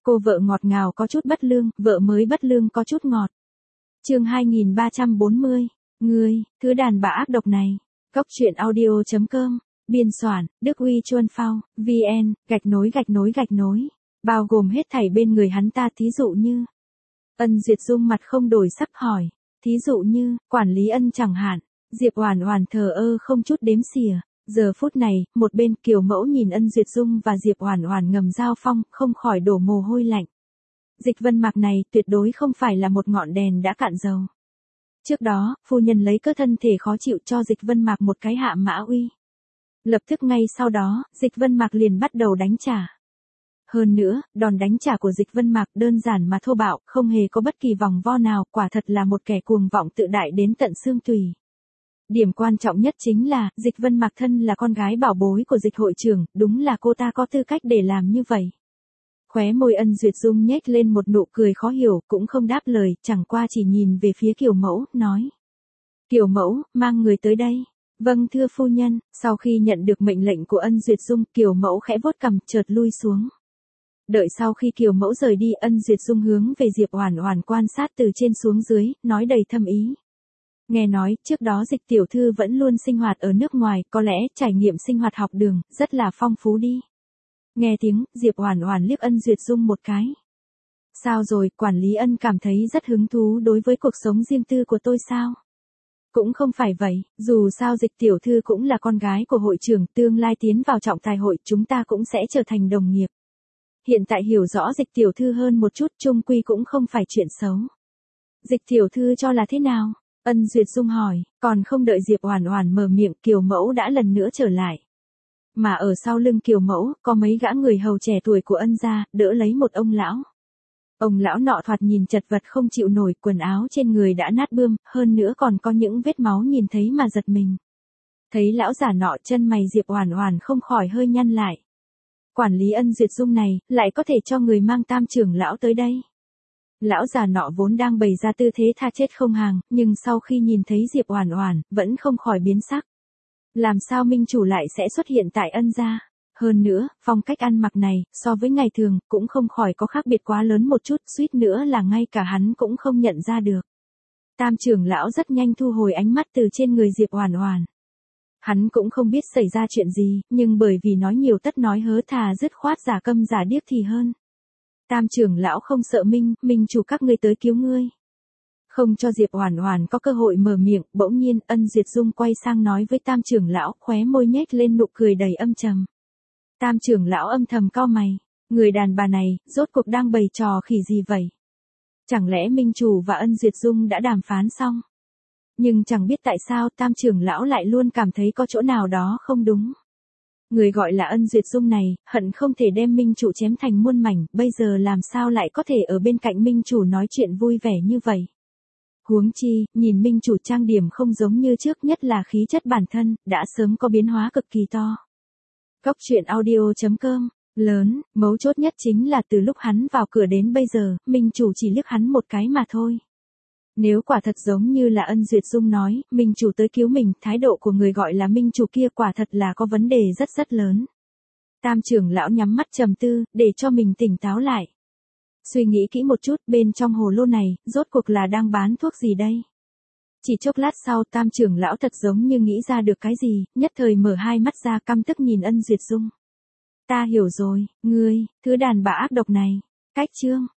Cô vợ ngọt ngào có chút bất lương, vợ mới bất lương có chút ngọt. Chương 2340. Ngươi, thứ đàn bà ác độc này. Cốc truyện audio.com. Biên soạn, Đức Uy Chuân Phao, VN, gạch nối. Bao gồm hết thảy bên người hắn ta, thí dụ như. Ân Duyệt Dung mặt không đổi sắc hỏi. Thí dụ như, quản lý Ân chẳng hạn. Diệp Oản Oản thờ ơ không chút đếm xỉa. Giờ phút này, một bên Kiều Mẫu nhìn Ân Duyệt Dung và Diệp Oản Oản ngầm giao phong, không khỏi đổ mồ hôi lạnh. Dịch Vân Mạc này tuyệt đối không phải là một ngọn đèn đã cạn dầu. Trước đó, phu nhân lấy cớ thân thể khó chịu cho Dịch Vân Mạc một cái hạ mã uy. Lập tức ngay sau đó, Dịch Vân Mạc liền bắt đầu đánh trả. Hơn nữa, đòn đánh trả của Dịch Vân Mạc đơn giản mà thô bạo, không hề có bất kỳ vòng vo nào, quả thật là một kẻ cuồng vọng tự đại đến tận xương tủy. Điểm quan trọng nhất chính là, Dịch Vân Mạc thân là con gái bảo bối của Dịch hội trưởng, đúng là cô ta có tư cách để làm như vậy. Khóe môi Ân Duyệt Dung nhếch lên một nụ cười khó hiểu, cũng không đáp lời, chẳng qua chỉ nhìn về phía Kiều Mẫu, nói. Kiều Mẫu, mang người tới đây. Vâng thưa phu nhân. Sau khi nhận được mệnh lệnh của Ân Duyệt Dung, Kiều Mẫu khẽ vuốt cằm, chợt lui xuống. Đợi sau khi Kiều Mẫu rời đi, Ân Duyệt Dung hướng về Diệp Oản Oản quan sát từ trên xuống dưới, nói đầy thâm ý. Nghe nói, trước đó Dịch tiểu thư vẫn luôn sinh hoạt ở nước ngoài, có lẽ trải nghiệm sinh hoạt học đường, rất là phong phú đi. Nghe tiếng, Diệp Oản Oản liếc Ân Duyệt Dung một cái. Sao rồi, quản lý Ân cảm thấy rất hứng thú đối với cuộc sống riêng tư của tôi sao? Cũng không phải vậy, dù sao Dịch tiểu thư cũng là con gái của hội trưởng, tương lai tiến vào trọng tài hội, chúng ta cũng sẽ trở thành đồng nghiệp. Hiện tại hiểu rõ Dịch tiểu thư hơn một chút, chung quy cũng không phải chuyện xấu. Dịch tiểu thư cho là thế nào? Ân Duyệt Dung hỏi, còn không đợi Diệp Oản Oản mở miệng, Kiều Mẫu đã lần nữa trở lại. Mà ở sau lưng Kiều Mẫu, có mấy gã người hầu trẻ tuổi của Ân gia, đỡ lấy một ông lão. Ông lão nọ thoạt nhìn chật vật không chịu nổi, quần áo trên người đã nát bươm, hơn nữa còn có những vết máu nhìn thấy mà giật mình. Thấy lão già nọ, chân mày Diệp Oản Oản không khỏi hơi nhăn lại. Quản lý Ân Duyệt Dung này, lại có thể cho người mang Tam trưởng lão tới đây. Lão già nọ vốn đang bày ra tư thế tha chết không hàng, nhưng sau khi nhìn thấy Diệp Oản Oản, vẫn không khỏi biến sắc. Làm sao minh chủ lại sẽ xuất hiện tại Ân gia? Hơn nữa, phong cách ăn mặc này, so với ngày thường, cũng không khỏi có khác biệt quá lớn một chút, suýt nữa là ngay cả hắn cũng không nhận ra được. Tam trưởng lão rất nhanh thu hồi ánh mắt từ trên người Diệp Oản Oản. Hắn cũng không biết xảy ra chuyện gì, nhưng bởi vì nói nhiều tất nói hớ, thà dứt khoát giả câm giả điếc thì hơn. Tam trưởng lão không sợ minh chủ các ngươi tới cứu ngươi. Không cho Diệp Oản Oản có cơ hội mở miệng, bỗng nhiên Ân Duyệt Dung quay sang nói với Tam trưởng lão, khóe môi nhếch lên nụ cười đầy âm trầm. Tam trưởng lão âm thầm cau mày, người đàn bà này, rốt cuộc đang bày trò khỉ gì vậy? Chẳng lẽ minh chủ và Ân Duyệt Dung đã đàm phán xong? Nhưng chẳng biết tại sao Tam trưởng lão lại luôn cảm thấy có chỗ nào đó không đúng. Người gọi là Ân Duyệt Dung này, hận không thể đem minh chủ chém thành muôn mảnh, bây giờ làm sao lại có thể ở bên cạnh minh chủ nói chuyện vui vẻ như vậy? Huống chi, nhìn minh chủ trang điểm không giống như trước, nhất là khí chất bản thân, đã sớm có biến hóa cực kỳ to. Cốc truyện audio.com. Lớn, mấu chốt nhất chính là từ lúc hắn vào cửa đến bây giờ, minh chủ chỉ liếc hắn một cái mà thôi. Nếu quả thật giống như là Ân Duyệt Dung nói, minh chủ tới cứu mình, thái độ của người gọi là minh chủ kia quả thật là có vấn đề rất lớn. Tam trưởng lão nhắm mắt trầm tư, để cho mình tỉnh táo lại. Suy nghĩ kỹ một chút, bên trong hồ lô này, rốt cuộc là đang bán thuốc gì đây? Chỉ chốc lát sau, Tam trưởng lão thật giống như nghĩ ra được cái gì, nhất thời mở hai mắt ra, căm tức nhìn Ân Duyệt Dung. Ta hiểu rồi, ngươi, thứ đàn bà ác độc này. Cách chương